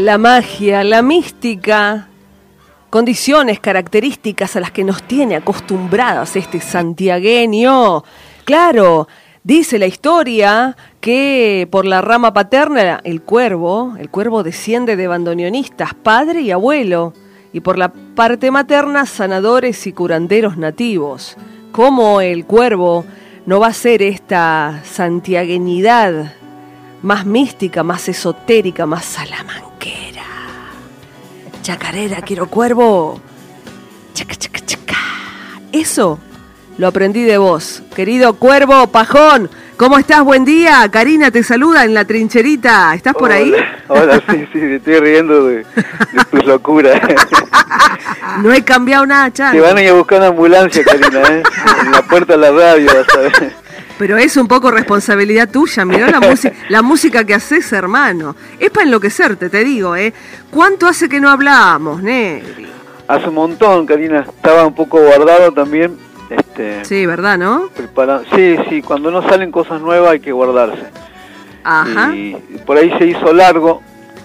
La magia, la mística, condiciones, características a las que nos tiene acostumbradas este santiagueño. Claro, dice la historia que por la rama paterna el cuervo desciende de bandoneonistas, padre y abuelo, y por la parte materna sanadores y curanderos nativos. ¿Cómo el cuervo no va a ser esta santiagueñidad más mística, más esotérica, más salamanquera? Chacarera, quiero cuervo. Chaca, chaca, chaca. Eso lo aprendí de vos, querido Cuervo Pajón. ¿Cómo estás? Buen día. Karina te saluda en la trincherita. ¿Estás por ahí? Hola, sí, te estoy riendo de tus locuras. No he cambiado nada, Chan. Te van a ir a buscar una ambulancia, Karina, en la puerta de la radio, vas a ver. Pero es un poco responsabilidad tuya, mirá la música que haces, hermano. Es para enloquecerte, te digo, ¿eh? ¿Cuánto hace que no hablábamos, Negri? Hace un montón, Karina. Estaba un poco guardado también. Sí, ¿verdad, no? Sí, cuando no salen cosas nuevas hay que guardarse. Ajá. Y por ahí se hizo largo.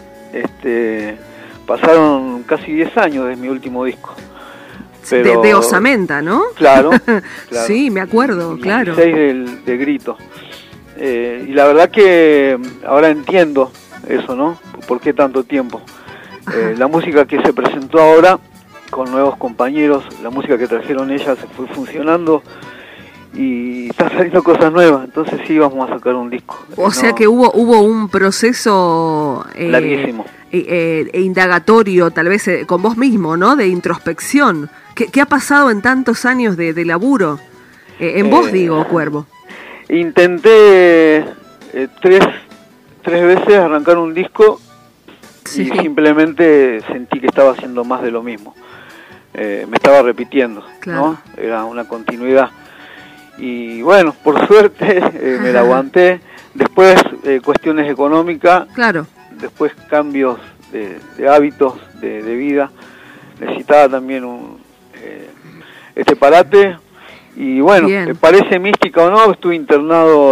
Pasaron casi 10 años desde mi último disco. Pero, de Osamenta, ¿no? Claro. Sí, me acuerdo, claro. 16 de Grito. Y la verdad que ahora entiendo eso, ¿no? ¿Por qué tanto tiempo? La música que se presentó ahora, con nuevos compañeros, la música que trajeron ellas se fue funcionando y está saliendo cosas nuevas, entonces sí vamos a sacar un disco. O sea que hubo un proceso larguísimo. Indagatorio, tal vez con vos mismo, ¿no? De introspección. ¿Qué ha pasado en tantos años de laburo? En vos, digo, Cuervo. Intenté tres veces arrancar un disco. Sí. Y simplemente sentí que estaba haciendo más de lo mismo. Me estaba repitiendo, claro. ¿No? Era una continuidad. Y bueno, por suerte me la aguanté. Después cuestiones económicas. Claro. Después cambios de hábitos de vida. Necesitaba también este parate. Y bueno, me parece mística o no, estuve internado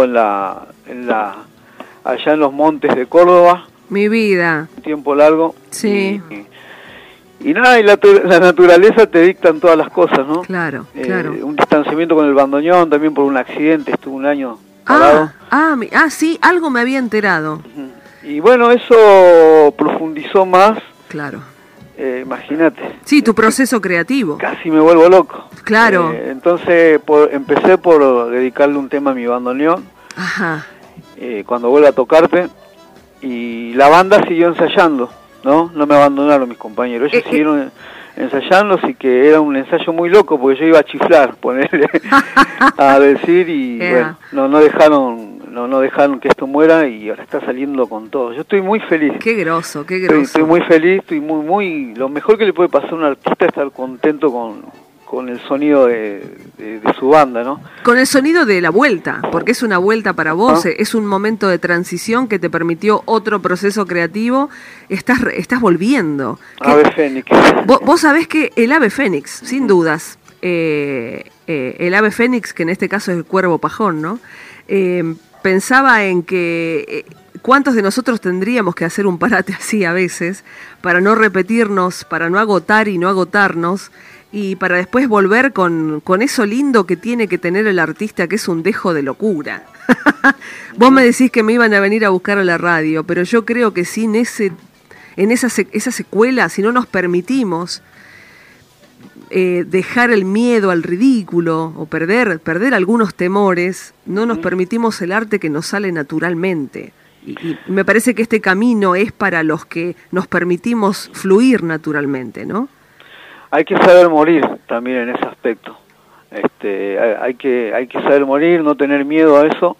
allá en los montes de Córdoba. Mi vida. Un tiempo largo. Sí. Y nada, y la naturaleza te dictan todas las cosas, ¿no? Claro. Un distanciamiento con el bandoneón, también por un accidente, estuve un año parado. Sí, algo me había enterado. Y bueno, eso profundizó más. Claro. Imagínate. Sí, tu proceso creativo. Casi me vuelvo loco. Claro. Entonces empecé por dedicarle un tema a mi bandoneón. Ajá. Cuando vuelva a tocarte. Y la banda siguió ensayando, ¿no? No me abandonaron mis compañeros. Ellos siguieron ensayando, así que era un ensayo muy loco, porque yo iba a chiflar, ponerle a decir, y bueno, no dejaron que esto muera, y ahora está saliendo con todo. Yo estoy muy feliz. Qué groso. Estoy muy feliz, estoy muy... Lo mejor que le puede pasar a un artista es estar contento con el sonido de su banda, ¿no? Con el sonido de la vuelta, porque es una vuelta para vos, es un momento de transición que te permitió otro proceso creativo, estás volviendo. Ave Fénix. Vos sabés que el ave fénix, sin dudas, el ave fénix, que en este caso es el Cuervo Pajón, ¿no? Pensaba en que... ¿Cuántos de nosotros tendríamos que hacer un parate así a veces para no repetirnos, para no agotar y no agotarnos, y para después volver con eso lindo que tiene que tener el artista, que es un dejo de locura? Vos me decís que me iban a venir a buscar a la radio, pero yo creo que sin esa secuela, si no nos permitimos dejar el miedo al ridículo o perder algunos temores, no nos permitimos el arte que nos sale naturalmente. Y me parece que este camino es para los que nos permitimos fluir naturalmente, ¿no? Hay que saber morir también en ese aspecto. Hay que saber morir, no tener miedo a eso.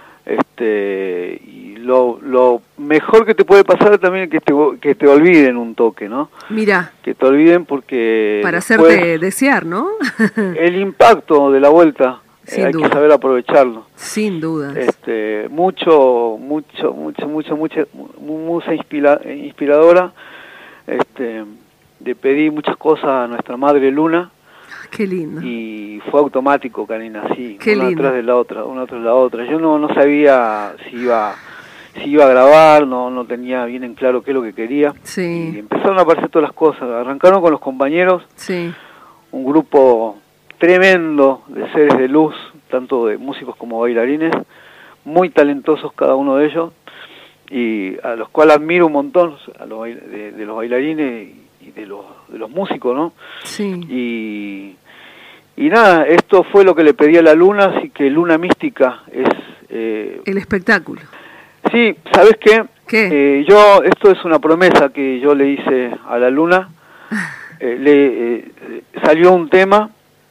Y lo mejor que te puede pasar también es que te olviden un toque, ¿no? Mirá. Que te olviden, porque para hacerte desear, ¿no? El impacto de la vuelta. Hay que saber aprovecharlo. Sin dudas. Mucha musa inspiradora. Le pedí muchas cosas a nuestra madre Luna. Qué lindo. Y fue automático, Karina, así. Qué una lindo. Tras de la otra, una tras de la otra. Yo no sabía si iba si iba a grabar, no tenía bien en claro qué es lo que quería. Sí. Y empezaron a aparecer todas las cosas. Arrancaron con los compañeros, Sí. un grupo tremendo de seres de luz, tanto de músicos como bailarines, muy talentosos cada uno de ellos, y a los cuales admiro un montón, de los bailarines y de los músicos, ¿no? Sí. Y nada, esto fue lo que le pedí a la Luna, así que Luna Mística es... el espectáculo. Sí, ¿sabes qué? ¿Qué? Esto es una promesa que yo le hice a la Luna. Salió un tema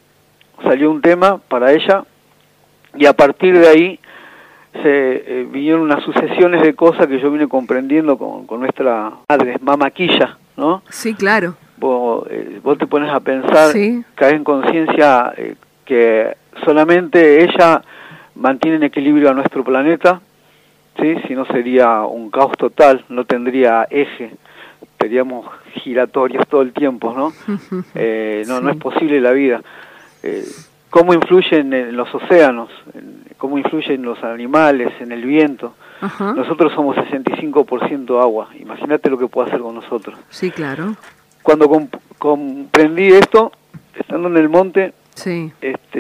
para ella, y a partir de ahí se vinieron unas sucesiones de cosas que yo vine comprendiendo con nuestra madre, Mamaquilla, ¿no? Sí, claro. Vos te pones a pensar, sí. Caes en conciencia que solamente ella mantiene en equilibrio a nuestro planeta, ¿sí? Si no sería un caos total, no tendría eje, estaríamos giratorios todo el tiempo, ¿no? No es posible la vida. ¿Cómo influyen en los océanos? ¿Cómo influyen los animales, en el viento? Ajá. Nosotros somos 65% agua, imagínate lo que puede hacer con nosotros. Sí, claro. Cuando comprendí esto, estando en el monte, sí.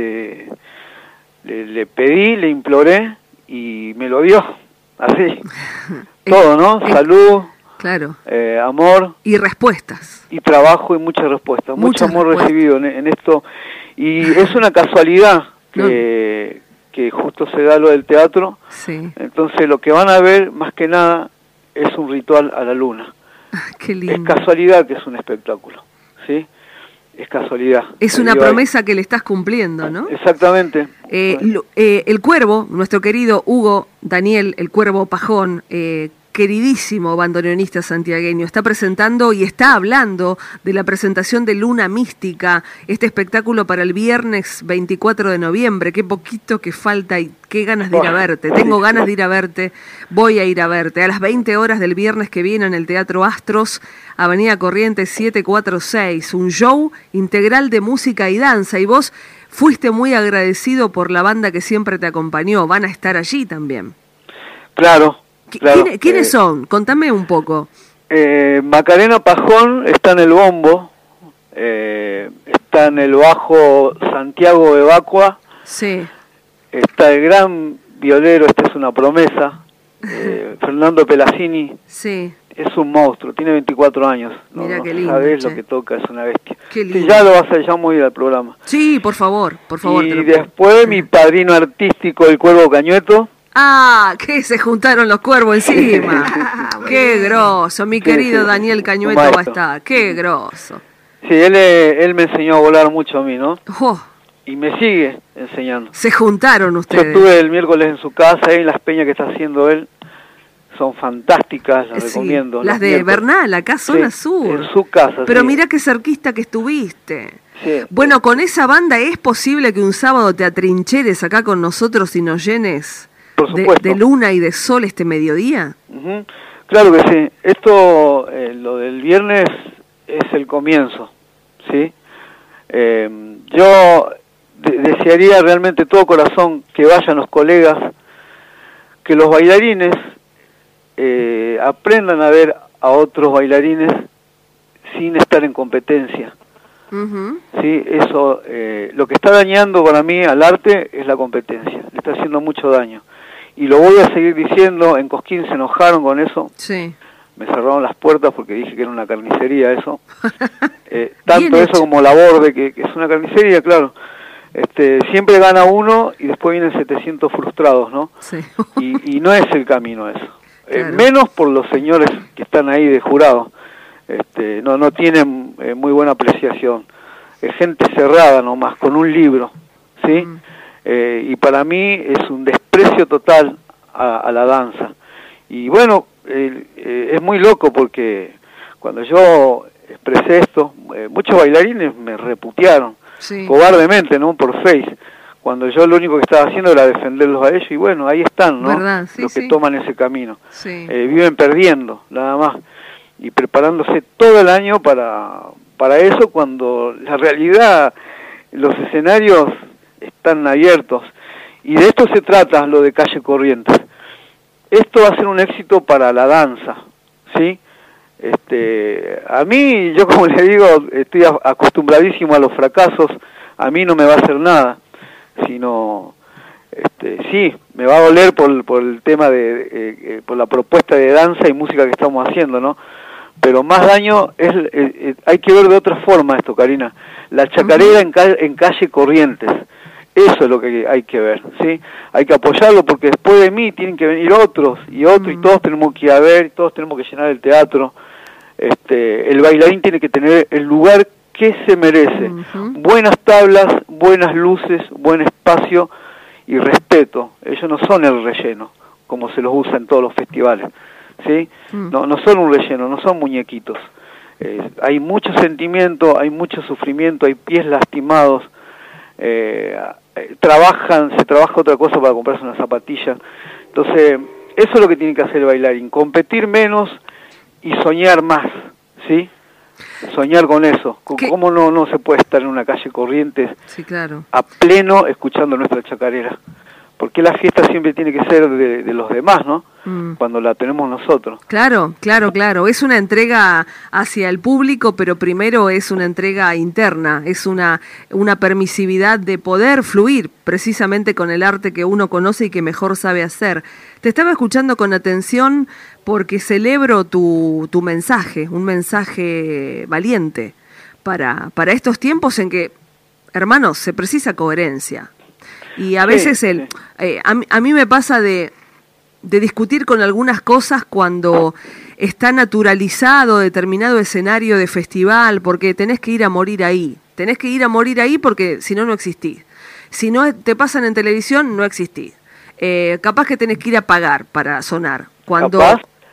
le pedí, le imploré y me lo dio, así. Todo, ¿no? Salud, claro. Amor. Y respuestas. Y trabajo y muchas respuestas. Mucho amor recibido en esto. Y es una casualidad que justo se da lo del teatro. Sí. Entonces lo que van a ver, más que nada, es un ritual a la Luna. Qué lindo. Es casualidad que es un espectáculo, ¿sí? Es casualidad. Es una promesa que le estás cumpliendo, ¿no? Exactamente. El Cuervo, nuestro querido Hugo Daniel, el Cuervo Pajón, queridísimo bandoneonista santiagueño, está presentando y está hablando de la presentación de Luna Mística, este espectáculo para el viernes 24 de noviembre. Qué poquito que falta y qué ganas de ir a verte. Tengo ganas de ir a verte, voy a ir a verte. A las 20 horas del viernes que viene en el Teatro Astros, Avenida Corrientes 746, un show integral de música y danza. Y vos fuiste muy agradecido por la banda que siempre te acompañó. Van a estar allí también. Claro. Claro, ¿Quiénes son? Contame un poco. Macarena Pajón está en el bombo, está en el bajo Santiago Evacua, sí. Está el gran violero, es una promesa, Fernando Pelacini, sí. Es un monstruo, tiene 24 años, Mirá qué lindo, sabés lo que toca, es una bestia. Qué lindo. Sí, ya lo vas a llamo a ir al programa. Sí, por favor. Y después mi padrino artístico, el Cuervo Cañueto. Ah, que se juntaron los cuervos encima. Qué groso, mi querido Daniel Cañueto va a estar. Qué groso. Sí, él me enseñó a volar mucho a mí, ¿no? Oh. Y me sigue enseñando. Se juntaron ustedes. Yo estuve el miércoles en su casa, en las peñas que está haciendo él. Son fantásticas, las recomiendo. Las de Bernal, acá zona sur. En su casa. Pero mirá qué cerquista que estuviste. Sí. Bueno, con esa banda, ¿es posible que un sábado te atrincheres acá con nosotros y nos llenes de luna y de sol este mediodía? Uh-huh. Claro que sí. Esto, lo del viernes, es el comienzo, ¿sí? Yo desearía realmente todo corazón que vayan los colegas, que los bailarines aprendan a ver a otros bailarines sin estar en competencia. Uh-huh. Sí, eso, lo que está dañando para mí al arte es la competencia, le está haciendo mucho daño. Y lo voy a seguir diciendo, en Cosquín se enojaron con eso, sí. Me cerraron las puertas porque dije que era una carnicería eso. Tanto eso hecho. como la Borde, que es una carnicería, claro. Siempre gana uno y después vienen 700 frustrados, ¿no? Sí. y no es el camino eso. Claro. Menos por los señores que están ahí de jurado. No tienen muy buena apreciación. Es gente cerrada nomás, con un libro, ¿sí? Y para mí es un desprecio total a la danza. Y bueno, es muy loco porque cuando yo expresé esto, muchos bailarines me reputearon, sí. Cobardemente, ¿no? Por Face, cuando yo lo único que estaba haciendo era defenderlos a ellos, y bueno, ahí están, ¿no? ¿Verdad? Sí, los que toman ese camino. Sí. Viven perdiendo, nada más, y preparándose todo el año para eso, cuando la realidad, los escenarios están abiertos. Y de esto se trata lo de Calle Corrientes. esto va a ser un éxito para la danza, ¿sí? A mí, yo como le digo, estoy acostumbradísimo a los fracasos, a mí no me va a hacer nada, sino, sí, me va a doler por el tema por la propuesta de danza y música que estamos haciendo, ¿no? Pero más daño hay que ver de otra forma esto, Karina. La chacarera en calle Corrientes, eso es lo que hay que ver, ¿sí? Hay que apoyarlo porque después de mí tienen que venir otros y otros, y todos tenemos que ir a ver, todos tenemos que llenar el teatro. El bailarín tiene que tener el lugar que se merece. Buenas tablas, buenas luces, buen espacio y respeto. Ellos no son el relleno, como se los usa en todos los festivales, ¿sí? No son un relleno, no son muñequitos. Hay mucho sentimiento, hay mucho sufrimiento, hay pies lastimados. Se trabaja otra cosa para comprarse una zapatilla. Entonces, eso es lo que tiene que hacer el bailarín, competir menos y soñar más, ¿sí? Soñar con eso. ¿Cómo no se puede estar en una calle Corrientes, sí, claro, a pleno escuchando nuestra chacarera? Porque la fiesta siempre tiene que ser de los demás, ¿no? Cuando la tenemos nosotros. Claro. Es una entrega hacia el público, pero primero es una entrega interna, es una permisividad de poder fluir precisamente con el arte que uno conoce y que mejor sabe hacer. Te estaba escuchando con atención porque celebro tu mensaje, un mensaje valiente para estos tiempos en que, hermanos, se precisa coherencia. Y a veces a mí me pasa de discutir con algunas cosas cuando está naturalizado determinado escenario de festival, porque tenés que ir a morir ahí. Tenés que ir a morir ahí porque si no, no existís. Si no te pasan en televisión, no existís. Capaz que tenés que ir a pagar para sonar. Cuando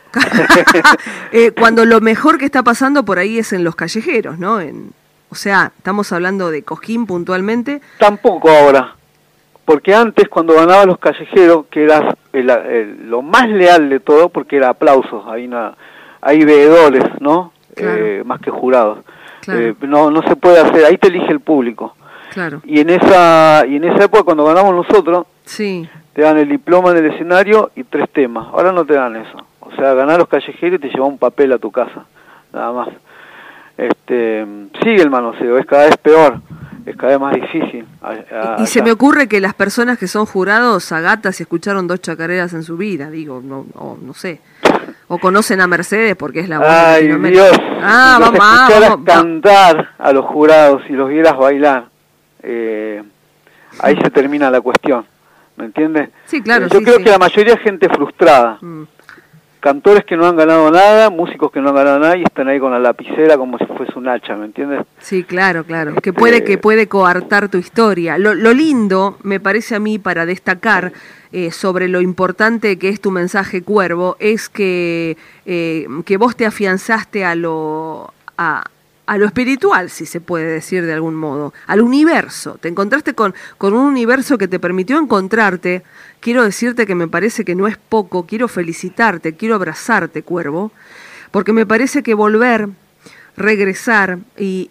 lo mejor que está pasando por ahí es en los callejeros, ¿no? O sea, estamos hablando de Cosquín puntualmente. Tampoco ahora. Porque antes, cuando ganaba los callejeros, que era lo más leal de todo, porque era aplausos, hay veedores, ¿no? Claro. Más que jurados. Claro. No se puede hacer, ahí te elige el público. Claro. Y en esa época, cuando ganamos nosotros, sí, te dan el diploma en el escenario y 3 temas. Ahora no te dan eso. O sea, ganar los callejeros y te lleva un papel a tu casa, nada más. Sigue el manoseo, es cada vez peor. Es cada vez más difícil. Y se me ocurre que las personas que son jurados a gatas y escucharon 2 chacareras en su vida, digo, no sé. O conocen a Mercedes porque es la voz de Latinoamérica. Dios, si los escucharas cantar a los jurados y los vieras bailar, ahí se termina la cuestión, ¿me entiendes? Sí, claro. Yo creo que la mayoría es gente frustrada. Cantores que no han ganado nada, músicos que no han ganado nada y están ahí con la lapicera como si fuese un hacha, ¿me entiendes? Sí, claro. Que puede coartar tu historia. Lo lindo, me parece a mí, para destacar sobre lo importante que es tu mensaje, Cuervo, es que vos te afianzaste a lo espiritual, si se puede decir de algún modo, al universo. Te encontraste con un universo que te permitió encontrarte. Quiero decirte que me parece que no es poco, quiero felicitarte, quiero abrazarte, Cuervo, porque me parece que volver, regresar y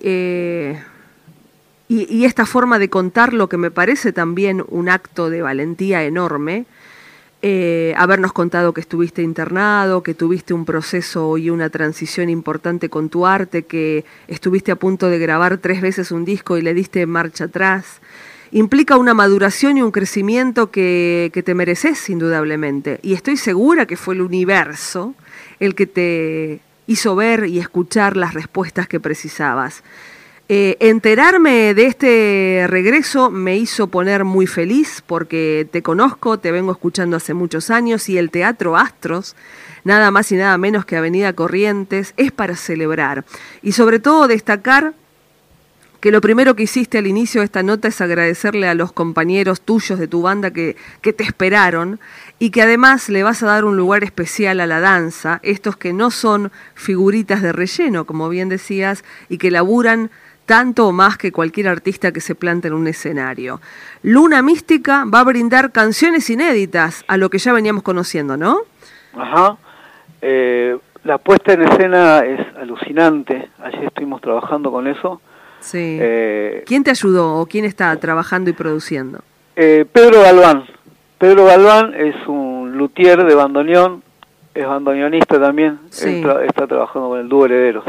esta forma de contar lo que me parece también un acto de valentía enorme, habernos contado que estuviste internado, que tuviste un proceso y una transición importante con tu arte, que estuviste a punto de grabar 3 veces un disco y le diste marcha atrás, implica una maduración y un crecimiento que te mereces indudablemente. Y estoy segura que fue el universo el que te hizo ver y escuchar las respuestas que precisabas. Enterarme de este regreso me hizo poner muy feliz porque te conozco, te vengo escuchando hace muchos años y el Teatro Astros, nada más y nada menos que Avenida Corrientes, es para celebrar. Y sobre todo destacar que lo primero que hiciste al inicio de esta nota es agradecerle a los compañeros tuyos de tu banda que te esperaron y que además le vas a dar un lugar especial a la danza, estos que no son figuritas de relleno, como bien decías, y que laburan tanto o más que cualquier artista que se plante en un escenario. Luna Mística va a brindar canciones inéditas a lo que ya veníamos conociendo, ¿no? Ajá. La puesta en escena es alucinante. Ayer estuvimos trabajando con eso. Sí. ¿Quién te ayudó o quién está trabajando y produciendo? Pedro Galván. Pedro Galván es un luthier de bandoneón, es bandoneonista también, sí. Él está trabajando con el dúo Herederos.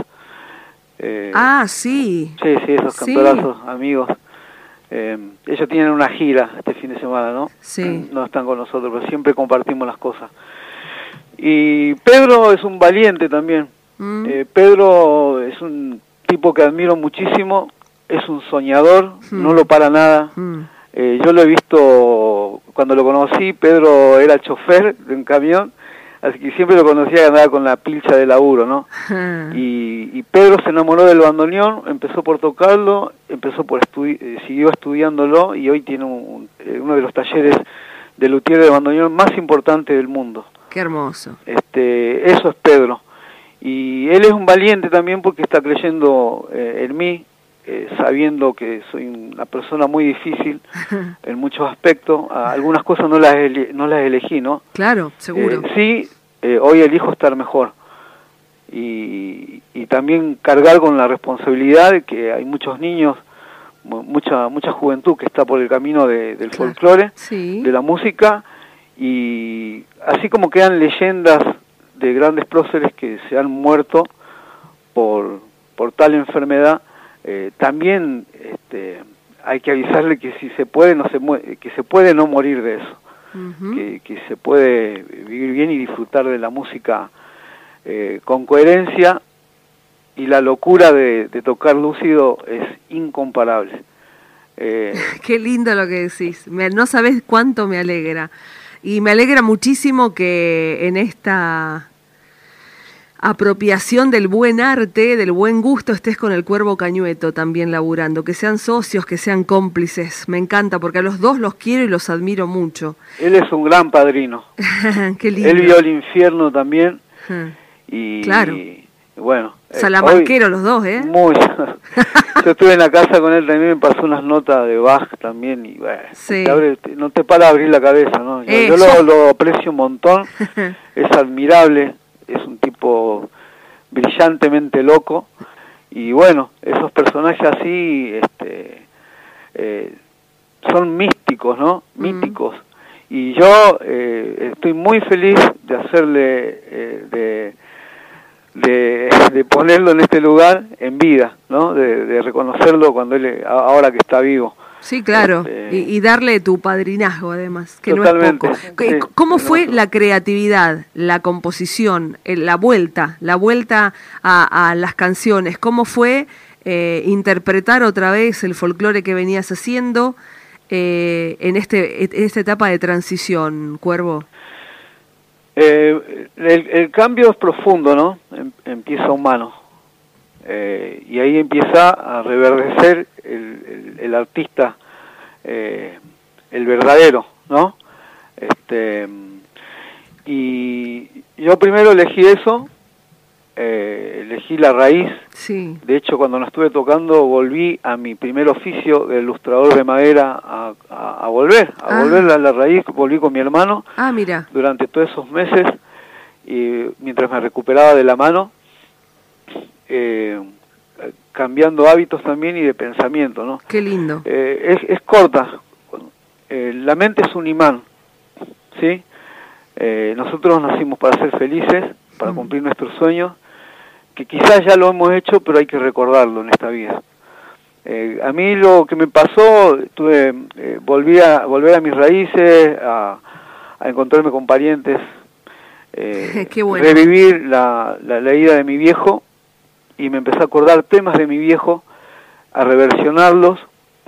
Sí. Sí, esos cantorazos, amigos. Ellos tienen una gira este fin de semana, ¿no? Sí. No están con nosotros, pero siempre compartimos las cosas. Y Pedro es un valiente también. Pedro es un tipo que admiro muchísimo, es un soñador, no lo para nada. Yo lo he visto cuando lo conocí. Pedro era chofer de un camión, así que siempre lo conocía que andaba con la pilcha de laburo, ¿no? Y Pedro se enamoró del bandoneón, empezó por tocarlo, siguió estudiándolo y hoy tiene uno de los talleres de luthier de bandoneón más importante del mundo. Qué hermoso. Eso es Pedro. Y él es un valiente también porque está creyendo en mí, sabiendo que soy una persona muy difícil en muchos aspectos. Algunas cosas no las elegí, ¿no? Claro, seguro. Sí, hoy elijo estar mejor. Y también cargar con la responsabilidad de que hay muchos niños, mucha juventud que está por el camino del folclore, sí, de la música, y así como quedan leyendas de grandes próceres que se han muerto por tal enfermedad, también hay que avisarle que si se puede que se puede no morir de eso, que se puede vivir bien y disfrutar de la música con coherencia, y la locura de tocar lúcido es incomparable. Qué lindo lo que decís, no sabés cuánto me alegra. Y me alegra muchísimo que en esta apropiación del buen arte, del buen gusto, estés con el Cuervo Cañueto también laburando, que sean socios, que sean cómplices. Me encanta, porque a los dos los quiero y los admiro mucho. Él es un gran padrino. Qué lindo. Él vio el infierno también. Y claro. Bueno. Salamanquero los dos, ¿eh? Muy. Yo estuve en la casa con él también, me pasó unas notas de Bach también, y bueno, sí, no te para abrir la cabeza, ¿no? Yo lo aprecio un montón, es admirable, es un tipo brillantemente loco, y bueno, esos personajes así son místicos, ¿no? Míticos. Y yo estoy muy feliz de hacerle, de ponerlo en este lugar en vida, ¿no? De reconocerlo cuando ahora que está vivo. Sí, claro, y darle tu padrinazgo además, que totalmente, no es poco. Sí, ¿cómo fue la creatividad, la composición, la vuelta a las canciones? ¿Cómo fue interpretar otra vez el folclore que venías haciendo en esta etapa de transición, Cuervo? El cambio es profundo, ¿no? Empieza humano. Y ahí empieza a reverdecer el artista, el verdadero, ¿no? Y yo primero elegí eso, elegí la raíz. Sí. De hecho, cuando no estuve tocando, volví a mi primer oficio de ilustrador de madera a volver a la raíz. Volví con mi hermano. Mira. Durante todos esos meses, y mientras me recuperaba de la mano, cambiando hábitos también y de pensamiento, ¿no? Qué lindo. Es corta. La mente es un imán, ¿sí? Nosotros nacimos para ser felices, para cumplir nuestros sueños, que quizás ya lo hemos hecho, pero hay que recordarlo en esta vida. A mí lo que me pasó, volver a mis raíces, a encontrarme con parientes, Qué bueno. Revivir la ida de mi viejo, y me empecé a acordar temas de mi viejo, a reversionarlos.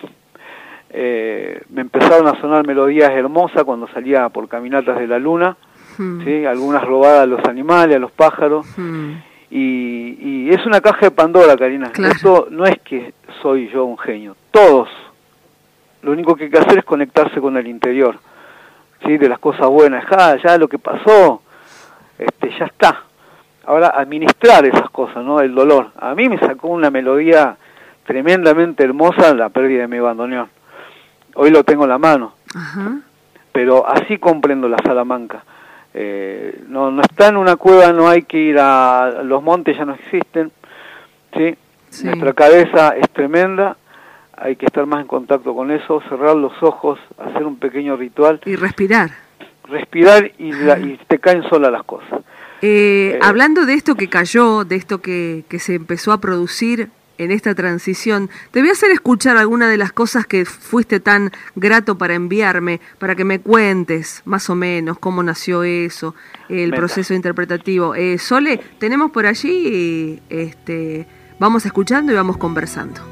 Me empezaron a sonar melodías hermosas cuando salía por caminatas de la luna, ¿sí? Algunas robadas a los animales, a los pájaros. Y es una caja de Pandora, Karina. Claro. Esto no es que soy yo un genio, todos. Lo único que hay que hacer es conectarse con el interior, ¿sí? De las cosas buenas. Ya lo que pasó, ya está. Ahora, administrar esas cosas, ¿no? El dolor. A mí me sacó una melodía tremendamente hermosa la pérdida de mi bandoneón. Hoy lo tengo en la mano. Pero así comprendo la Salamanca. No está en una cueva, no hay que ir a los montes, ya no existen, ¿sí? Sí. Nuestra cabeza es tremenda, hay que estar más en contacto con eso, cerrar los ojos, hacer un pequeño ritual. Y respirar. respirar y te caen solas las cosas. Hablando de esto que cayó, de esto que se empezó a producir en esta transición, te voy a hacer escuchar alguna de las cosas que fuiste tan grato para enviarme, para que me cuentes más o menos cómo nació eso, el proceso interpretativo. Sole, tenemos por allí, vamos escuchando y vamos conversando.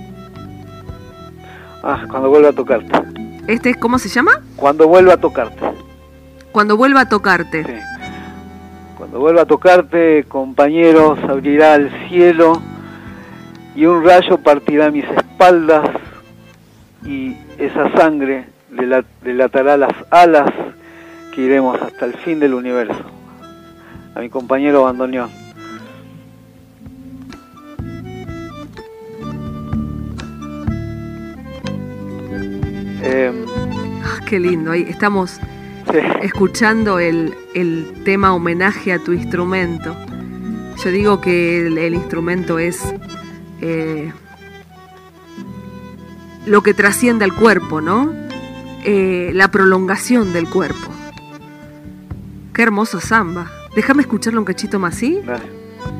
Cuando vuelva a tocarte. ¿Cómo se llama? Cuando vuelva a tocarte. Cuando vuelva a tocarte. Sí. Cuando vuelva a tocarte, compañeros, abrirá el cielo y un rayo partirá mis espaldas y esa sangre le atará las alas que iremos hasta el fin del universo. A mi compañero bandoneón. Qué lindo, ahí estamos escuchando el tema homenaje a tu instrumento. Yo digo que el instrumento es lo que trasciende al cuerpo, ¿no? La prolongación del cuerpo. Qué hermoso samba. Déjame escucharlo un cachito más, ¿sí? Dale.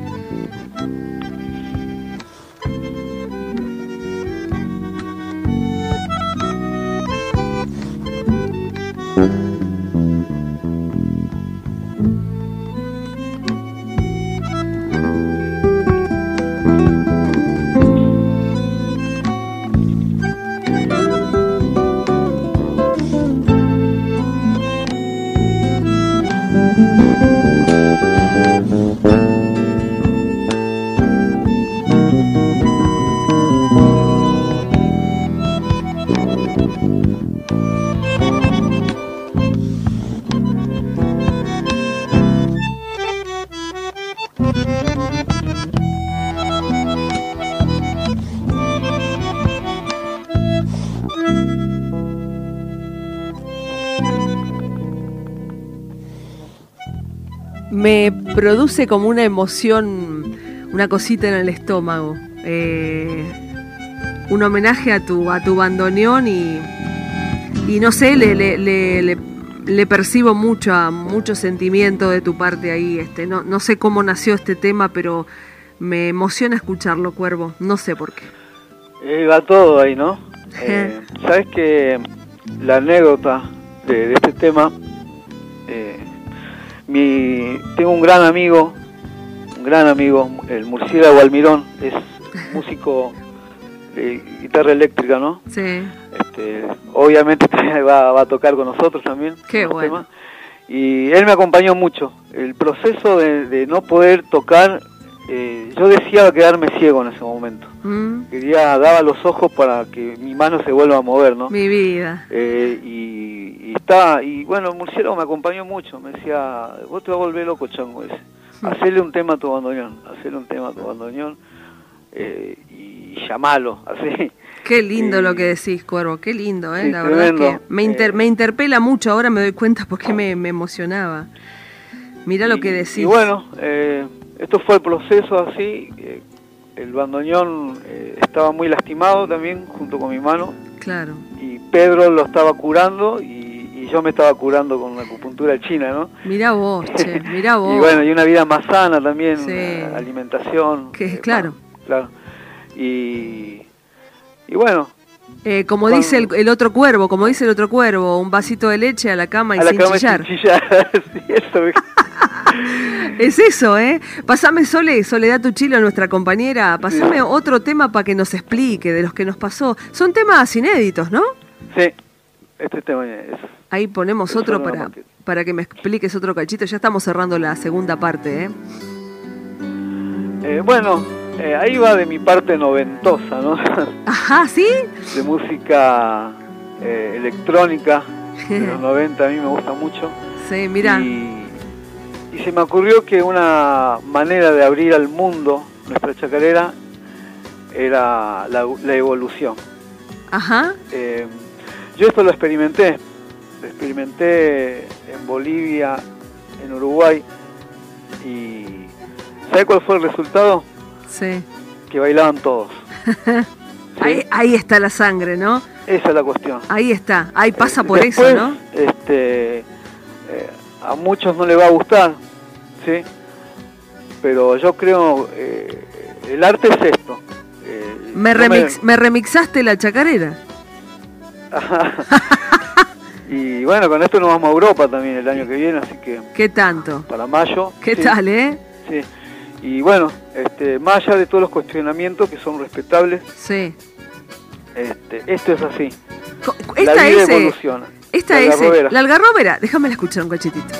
Me produce como una emoción, una cosita en el estómago, un homenaje a tu bandoneón y no sé, le percibo mucho sentimiento de tu parte ahí. No sé cómo nació este tema, pero me emociona escucharlo, Cuervo, no sé por qué. Va todo ahí, ¿no? Sabes que la anécdota de este tema, tengo un gran amigo, el murciélago Almirón, es músico de guitarra eléctrica, ¿no? Sí. Obviamente va a tocar con nosotros también. Qué bueno. Temas. Y él me acompañó mucho. El proceso de no poder tocar, yo deseaba quedarme ciego en ese momento. Daba los ojos para que mi mano se vuelva a mover, ¿no? Mi vida. Y bueno, el murciélago me acompañó mucho. Me decía, vos te vas a volver loco, chango ese. Hacele un tema a tu bandoneón, y llamalo, así. Qué lindo lo que decís, Cuervo, qué lindo, sí, la tremendo. verdad que me interpela mucho, ahora me doy cuenta porque me emocionaba. Mirá lo que decís. Y bueno, esto fue el proceso así, el bandoneón estaba muy lastimado también, junto con mi mano. Claro. Y Pedro lo estaba curando y yo me estaba curando con una acupuntura china, ¿no? Mirá vos, che, mirá vos. Y bueno, y una vida más sana también, sí. Alimentación. Claro. Claro. Y bueno. Como dice el otro cuervo, un vasito de leche a la cama y sin chillar. Sin chillar. Sí, eso. Es eso, Pasame, Soledad Tuchilo, nuestra compañera, pasame otro tema para que nos explique de los que nos pasó. Son temas inéditos, ¿no? Sí, este tema es... Ahí ponemos otro para que me expliques otro cachito. Ya estamos cerrando la segunda parte, Bueno, ahí va de mi parte noventosa, ¿no? Ajá, ¿sí? De música electrónica de los 90, a mí me gusta mucho. Sí, mirá. Y se me ocurrió que una manera de abrir al mundo nuestra chacarera era la evolución. Ajá. Yo esto lo experimenté en Bolivia, en Uruguay, y ¿sabe cuál fue el resultado? Sí. Que bailaban todos. ¿Sí? Ahí está la sangre, ¿no? Esa es la cuestión. Ahí está, ahí pasa por después, eso, ¿no? a muchos no les va a gustar, ¿sí? Pero yo creo, el arte es esto. Me remixaste la chacarera. Y bueno, con esto nos vamos a Europa también el año que viene, así que... ¿Qué tanto? Para mayo. ¿Qué sí, tal, Sí. Y bueno, más allá de todos los cuestionamientos que son respetables, sí, esto es así. Esta la vida es, evoluciona. Esta es la algarrobera. Déjame escuchar un cachetito.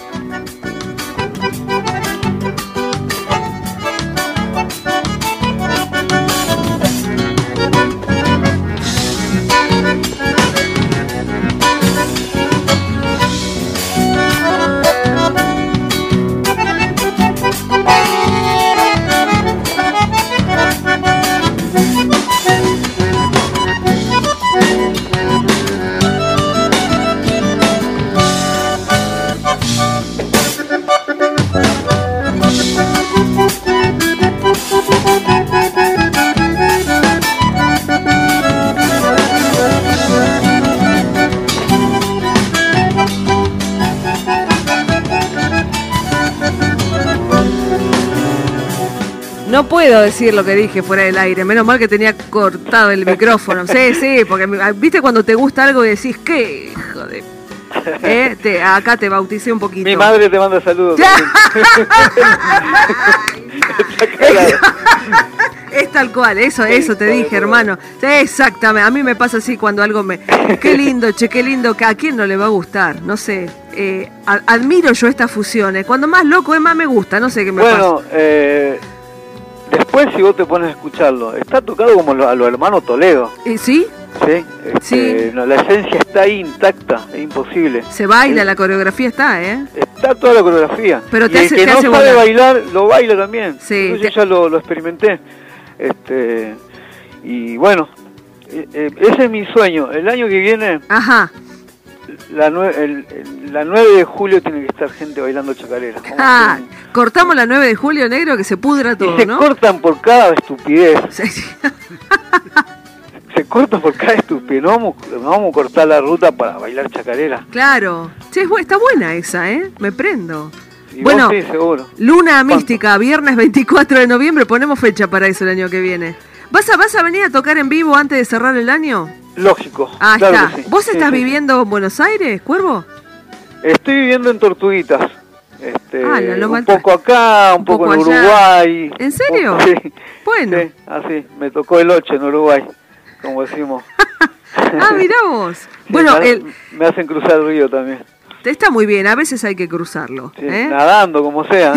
No puedo decir lo que dije fuera del aire, menos mal que tenía cortado el micrófono. Sí, porque viste cuando te gusta algo y decís, ¿qué? Hijo de... acá te bauticé un poquito. Mi madre te manda saludos. Es tal cual, eso te dije, hermano. Exactamente, a mí me pasa así cuando algo me... Qué lindo, qué lindo, que a quién no le va a gustar, no sé. Admiro yo estas fusiones. Cuando más loco es, más me gusta, no sé qué me pasa. Bueno, después si vos te pones a escucharlo, está tocado como a los hermanos Toledo. ¿Sí? Sí, sí. No, la esencia está ahí intacta, es imposible. Se baila, la coreografía está, Está toda la coreografía. Pero y el que no sabe bailar, lo baila también. Sí. Yo ya lo experimenté. Y bueno, ese es mi sueño. El año que viene, ajá, la 9 de julio tiene que estar gente bailando chacarera. Cortamos la 9 de julio, negro, que se pudra todo, y se ¿no? cortan por cada estupidez. Sí. Se corta por cada estupidez. No vamos a cortar la ruta para bailar chacarera. Claro. Sí, está buena esa, me prendo. Y bueno, vos sí, seguro. Luna Mística, viernes 24 de noviembre, ponemos fecha para eso el año que viene. ¿Vas a venir a tocar en vivo antes de cerrar el año? Lógico. Claro está. Sí. ¿Vos estás viviendo en Buenos Aires, Cuervo? Estoy viviendo en Tortuguitas. Un poco acá, un poco en allá. Uruguay. ¿En serio? Sí. Bueno. Sí, así. Me tocó el 8 en Uruguay, como decimos. Mirá vos. Sí, bueno, me hacen cruzar el río también. Está muy bien, a veces hay que cruzarlo. Sí, nadando, como sea.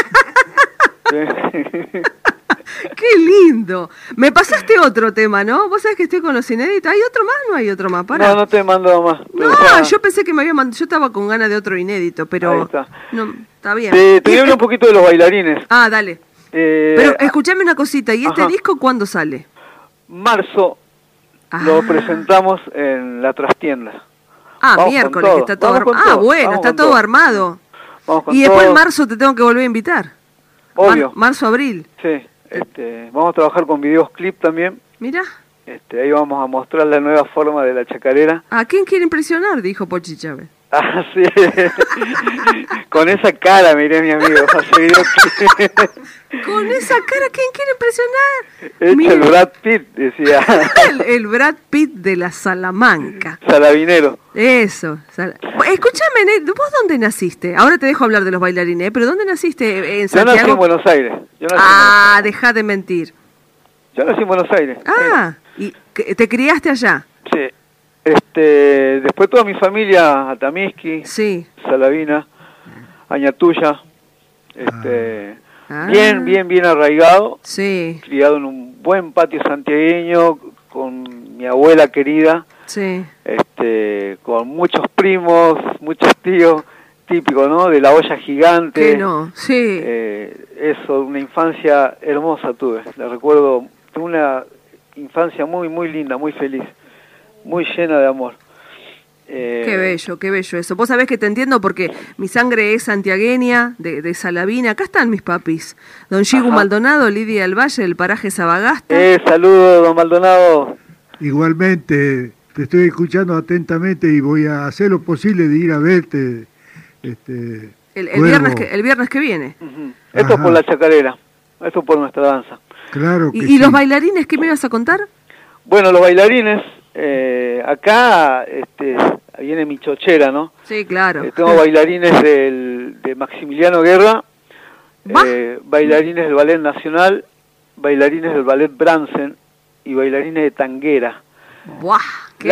¡Qué lindo! Me pasaste otro tema, ¿no? Vos sabés que estoy con los inéditos. ¿Hay otro más? No hay otro más. Pará. No te he mandado más. No, yo pensé que me había mandado. Yo estaba con ganas de otro inédito, pero... Ahí está. No, está bien. Te voy a hablar un poquito de los bailarines. Dale. Pero escuchame una cosita. ¿Y este disco cuándo sale? Marzo. Lo presentamos en la trastienda. Miércoles, que está todo armado. Bueno, está todo armado. Y después en marzo te tengo que volver a invitar. Obvio. Marzo, abril. Sí. Vamos a trabajar con videos clip también. Mira. Ahí vamos a mostrar la nueva forma de la chacarera. ¿A quién quiere impresionar? Dijo Pochi Chávez. Sí. Con esa cara, miré mi amigo. Con esa cara, ¿quién quiere impresionar? El Brad Pitt, decía. el Brad Pitt de la Salamanca. Salabinero. Eso. Escúchame, ¿vos dónde naciste? Ahora te dejo hablar de los bailarines, pero ¿dónde naciste? ¿En Santiago? Yo nací en Buenos Aires. Dejá de mentir. Yo nací en Buenos Aires. ¿Y te criaste allá? Sí. Después toda mi familia, Atamisqui, sí, Salavina, Añatuya, bien arraigado, sí, criado en un buen patio santiagueño, con mi abuela querida, sí, con muchos primos, muchos tíos, típico, ¿no? De la olla gigante. Que no, sí. Eso, una infancia hermosa tuve, la recuerdo, una infancia muy, muy linda, muy feliz. Muy llena de amor. Qué bello eso. Vos sabés que te entiendo porque mi sangre es santiagueña, de Salavina. Acá están mis papis. Don Gigu Maldonado, Lidia del Valle, del paraje Sabagasta. Saludos, don Maldonado. Igualmente, te estoy escuchando atentamente y voy a hacer lo posible de ir a verte El viernes que viene. Esto es por la chacarera, esto es por nuestra danza. Claro que ¿Y los bailarines qué me ibas a contar? Bueno, los bailarines, acá viene mi chochera, ¿no? Sí, claro. Tengo bailarines de Maximiliano Guerra, bailarines del Ballet Nacional, bailarines del Ballet Bransen y bailarines de tanguera. ¡Buah!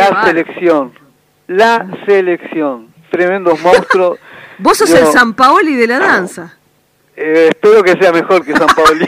La selección, tremendos monstruos. Vos sos el San Paoli de la danza. Espero que sea mejor que San Paoli.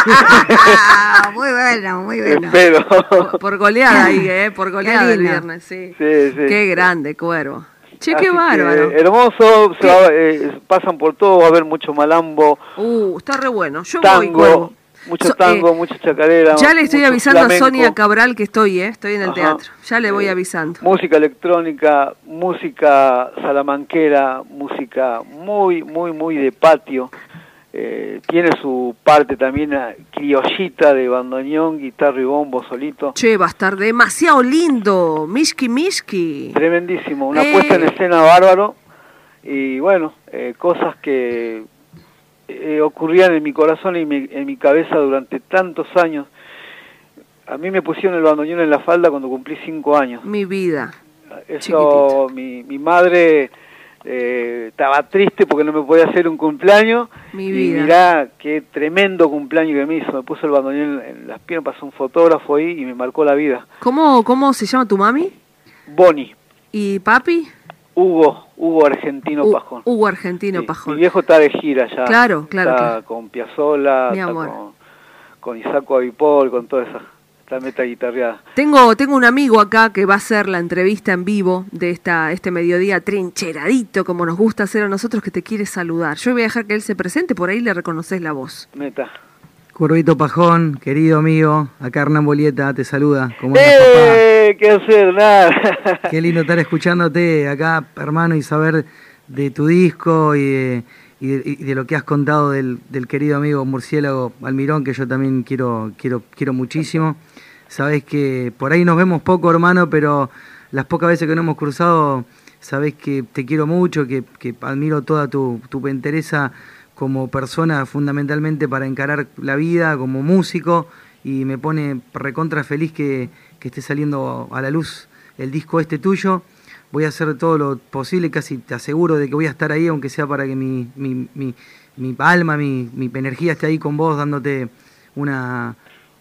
Muy bueno. Espero. Por goleada ahí, por goleada el viernes, sí. Sí. Qué grande, Cuervo. Che, qué bárbaro. Hermoso, pasan por todo, va a haber mucho malambo. Está re bueno. Yo tango, voy, Cuervo. Mucho tango, mucha chacarera. Ya le estoy avisando flamenco. A Sonia Cabral que estoy en el teatro. Ya le voy avisando. Música electrónica, música salamanquera, música muy de patio. Tiene su parte también criollita de bandoneón, guitarra y bombo solito. Che, va a estar demasiado lindo. Mishki. Tremendísimo, una puesta en escena bárbaro. Y bueno, cosas que ocurrían en mi corazón y en mi cabeza durante tantos años. A mí me pusieron el bandoneón en la falda cuando cumplí 5 años. Mi vida. Eso, mi madre estaba triste porque no me podía hacer un cumpleaños. Mi vida. Y mirá qué tremendo cumpleaños que me hizo. Me puso el bandoneón en las piernas, pasó un fotógrafo ahí y me marcó la vida. ¿Cómo se llama tu mami? Boni. ¿Y papi? Hugo Argentino Pajón. Hugo Argentino Pajón. Mi viejo está de gira ya. Claro. Está con Piazzolla, Mi está amor. con Isaco Avipol, con toda esa meta guitarreada. Tengo un amigo acá que va a hacer la entrevista en vivo de este mediodía trincheradito, como nos gusta hacer a nosotros, que te quiere saludar. Yo voy a dejar que él se presente, por ahí le reconoces la voz. Meta. Cuervito Pajón, querido amigo, acá Hernán Bolieta te saluda. ¿Cómo andas, papá? ¿Qué hacer? Nada. Qué lindo estar escuchándote acá, hermano, y saber de tu disco y de lo que has contado del querido amigo Murciélago Almirón, que yo también quiero muchísimo. Sabés que por ahí nos vemos poco, hermano, pero las pocas veces que nos hemos cruzado, sabés que te quiero mucho, que admiro toda tu entereza como persona, fundamentalmente para encarar la vida, como músico, y me pone recontra feliz que esté saliendo a la luz el disco tuyo. Voy a hacer todo lo posible, casi te aseguro de que voy a estar ahí, aunque sea para que mi alma, mi energía esté ahí con vos, dándote una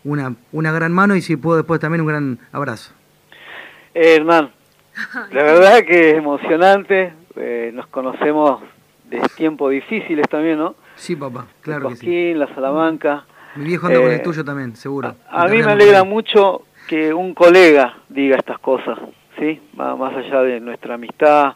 gran mano, y si puedo después también un gran abrazo. Hernán, la verdad que es emocionante, nos conocemos de tiempos difíciles también, ¿no? Sí, papá, claro Cosquín, que sí. la Salamanca. Mi viejo anda con el tuyo también, seguro. A mí me alegra mucho que un colega diga estas cosas, ¿sí? Más allá de nuestra amistad,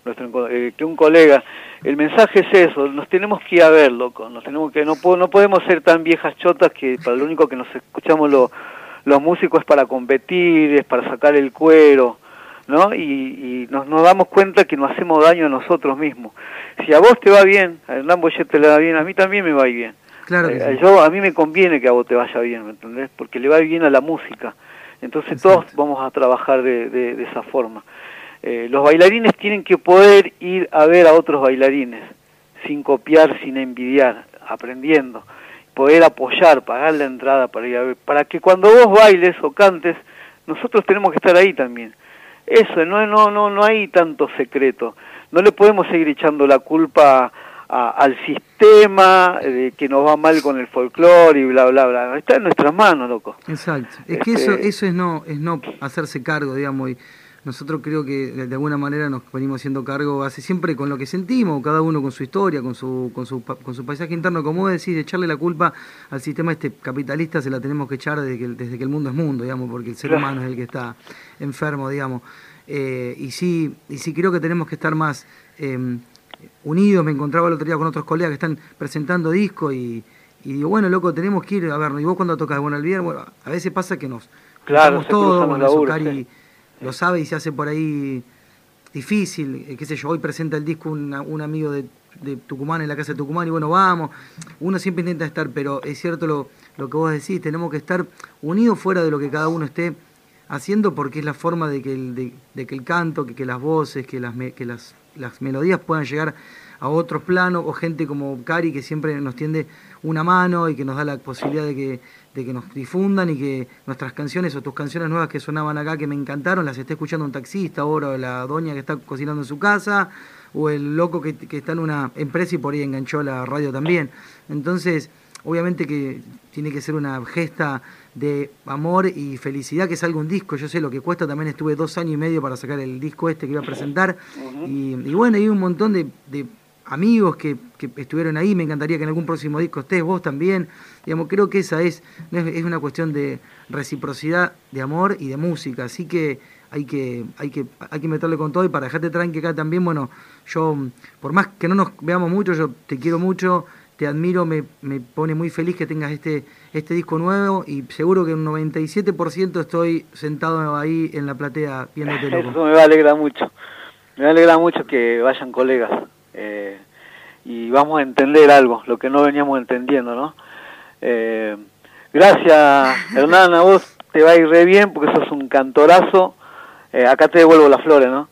que un colega. El mensaje es eso, nos tenemos que ir a ver, loco. No podemos ser tan viejas chotas que para lo único que nos escuchamos los músicos es para competir, es para sacar el cuero, ¿no? Y nos damos cuenta que nos hacemos daño a nosotros mismos. Si a vos te va bien, a Hernán Boyet te le va bien, a mí también me va bien. Claro que sí. A mí me conviene que a vos te vaya bien, ¿me entendés? Porque le va bien a la música. Entonces Exacto. Todos vamos a trabajar de esa forma. Los bailarines tienen que poder ir a ver a otros bailarines, sin copiar, sin envidiar, aprendiendo. Poder apoyar, pagar la entrada para ir a ver. Para que cuando vos bailes o cantes, nosotros tenemos que estar ahí también. Eso, no hay tanto secreto. No le podemos seguir echando la culpa al sistema que nos va mal con el folclore y bla bla bla. Está en nuestras manos, loco. Exacto. Es que eso es no hacerse cargo, digamos, y nosotros creo que de alguna manera nos venimos haciendo cargo siempre con lo que sentimos, cada uno con su historia, con su paisaje interno, como vos decís, de echarle la culpa al sistema capitalista se la tenemos que echar desde que el mundo es mundo, digamos, porque el ser humano es el que está enfermo, digamos. Y sí creo que tenemos que estar más unidos. Me encontraba el otro día con otros colegas que están presentando discos y digo, bueno, loco, tenemos que ir a vernos. ¿Y vos cuándo tocás? Bueno, el viernes, bueno, a veces pasa que nos Claro, todos, bueno, eso Cari lo sabe y se hace por ahí difícil, qué sé yo, hoy presenta el disco un amigo de Tucumán en la casa de Tucumán y bueno, vamos, uno siempre intenta estar, pero es cierto lo que vos decís, tenemos que estar unidos fuera de lo que cada uno esté haciendo, porque es la forma de que el canto, que las voces, que las melodías puedan llegar a otros planos, o gente como Cari que siempre nos tiende una mano y que nos da la posibilidad de que nos difundan y que nuestras canciones o tus canciones nuevas que sonaban acá, que me encantaron, las esté escuchando un taxista ahora, o la doña que está cocinando en su casa, o el loco que está en una empresa y por ahí enganchó a la radio también. Entonces, obviamente que tiene que ser una gesta de amor y felicidad que salga un disco. Yo sé lo que cuesta, también estuve 2 años y medio para sacar el disco que iba a presentar. Y bueno, hay un montón de amigos que estuvieron ahí. Me encantaría que en algún próximo disco estés, vos también. Digamos, creo que esa es una cuestión de reciprocidad, de amor y de música. Así que hay que meterle con todo. Y para dejarte tranqui acá también, bueno, yo, por más que no nos veamos mucho, yo te quiero mucho, te admiro, me pone muy feliz que tengas este disco nuevo, y seguro que un 97% estoy sentado ahí en la platea viéndote, loco. Eso me alegra mucho. Me alegra mucho que vayan colegas. Y vamos a entender algo, lo que no veníamos entendiendo, ¿no? Gracias, Hernán, a vos te va a ir re bien porque sos un cantorazo. Acá te devuelvo las flores, ¿no?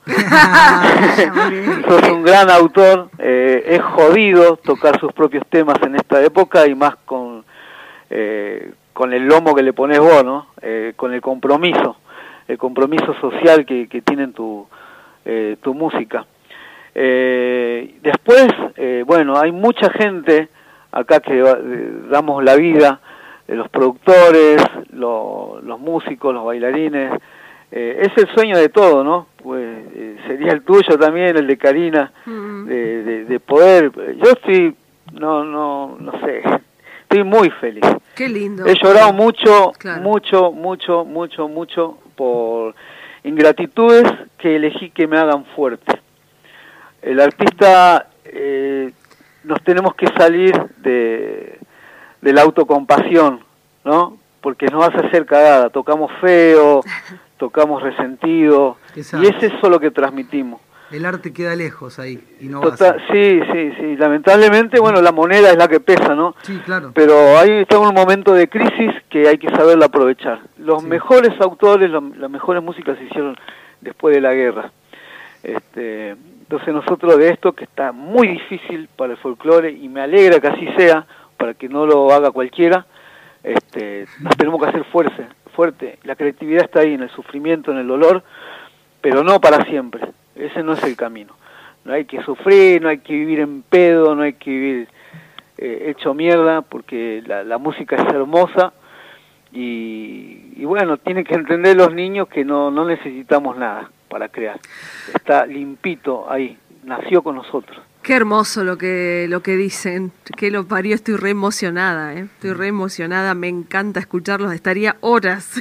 Sos un gran autor. Es jodido tocar sus propios temas en esta época, y más con el lomo que le pones vos, ¿no? Con el compromiso social que tiene tu música. Después, bueno, hay mucha gente acá que damos la vida, los productores, los músicos, los bailarines. Es el sueño de todo, ¿no? Pues sería el tuyo también, el de Karina, de poder. Yo estoy, no sé, estoy muy feliz. Qué lindo. He llorado mucho, claro. mucho por ingratitudes que elegí que me hagan fuerte. El artista, nos tenemos que salir de la autocompasión, ¿no? Porque nos hace hacer cagada, tocamos feo, tocamos resentido, y es eso lo que transmitimos. El arte queda lejos ahí y no Sí, lamentablemente, bueno, la moneda es la que pesa, ¿no? Sí, claro. Pero ahí está un momento de crisis que hay que saberla aprovechar. Los mejores autores, las mejores músicas se hicieron después de la guerra. Entonces nosotros de esto, que está muy difícil para el folclore, y me alegra que así sea, para que no lo haga cualquiera, nos tenemos que hacer fuerte. La creatividad está ahí, en el sufrimiento, en el dolor, pero no para siempre. Ese no es el camino. No hay que sufrir, no hay que vivir en pedo, no hay que vivir hecho mierda, porque la música es hermosa, y bueno, tienen que entender los niños que no necesitamos nada para crear. Está limpito ahí, nació con nosotros. Qué hermoso lo que dicen, que lo parió. Estoy re emocionada, estoy re emocionada, me encanta escucharlos, estaría horas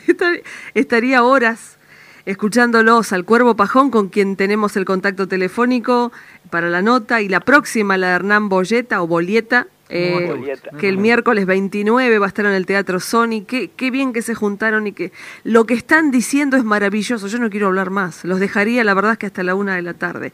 escuchándolos, al Cuervo Pajón, con quien tenemos el contacto telefónico para la nota, y la próxima, la de Hernán Bolleta, o Bolieta, que el miércoles 29 va a estar en el Teatro Sony. Qué bien que se juntaron, y que lo que están diciendo es maravilloso. Yo no quiero hablar más, los dejaría, la verdad, es que hasta la 1 de la tarde.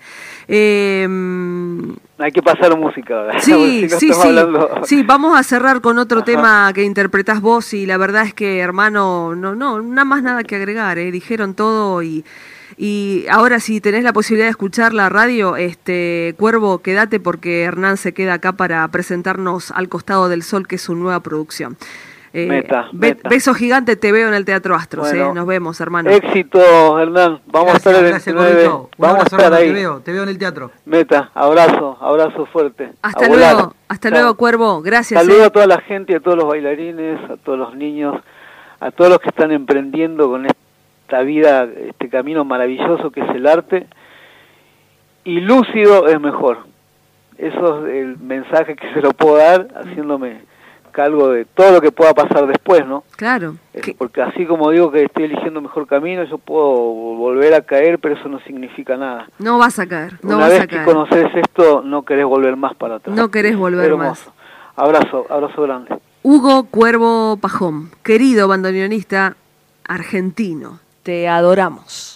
Hay que pasar música ahora. Sí, sí, vamos a cerrar con otro tema que interpretás vos, y la verdad es que, hermano, no, nada más nada que agregar, dijeron todo. Y ahora, si tenés la posibilidad de escuchar la radio, Cuervo, quédate, porque Hernán se queda acá para presentarnos Al Costado del Sol, que es su nueva producción. Meta. Beso gigante, te veo en el Teatro Astros. Bueno, nos vemos, hermano. Éxito, Hernán. Vamos a estar el 29. Vamos a estar ahí. Te veo en el teatro. Meta, abrazo fuerte. Hasta luego, Cuervo. Gracias. Saludo a toda la gente, a todos los bailarines, a todos los niños, a todos los que están emprendiendo con esta vida, este camino maravilloso que es el arte. Y lúcido es mejor. Eso es el mensaje que se lo puedo dar, haciéndome cargo de todo lo que pueda pasar después, ¿no? Claro. Porque así como digo que estoy eligiendo mejor camino, yo puedo volver a caer, pero eso no significa nada. No vas a caer, no Una vas vez a caer. que conoces esto, no querés volver más para atrás. No querés volver hermoso. Abrazo grande. Hugo Cuervo Pajón, querido bandoneonista argentino, te adoramos.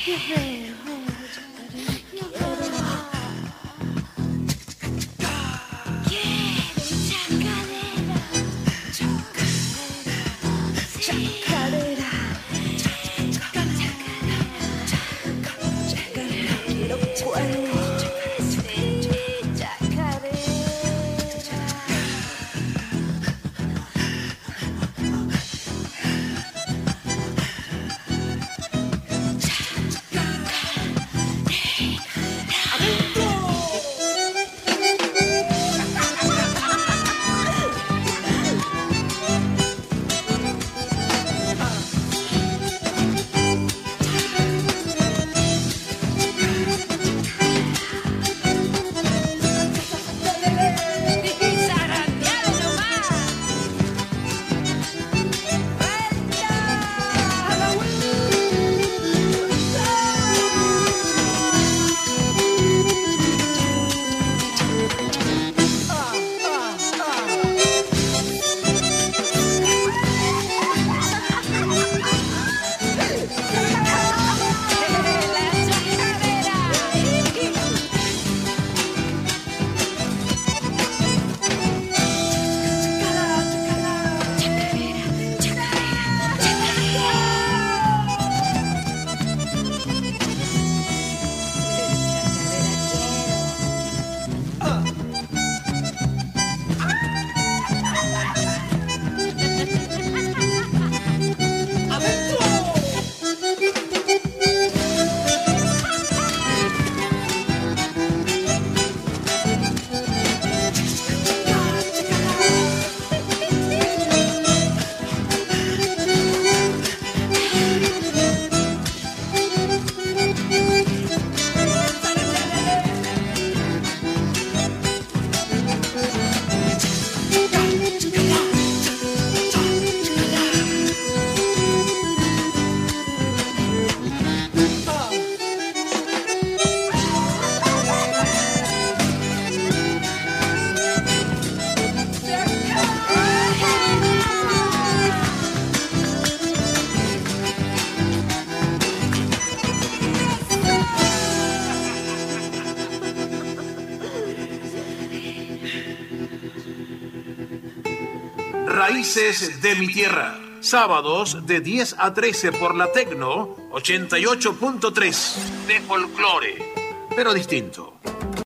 Raíces de mi tierra. Sábados de 10 a 13 por la Tecno 88.3 de folclore, pero distinto.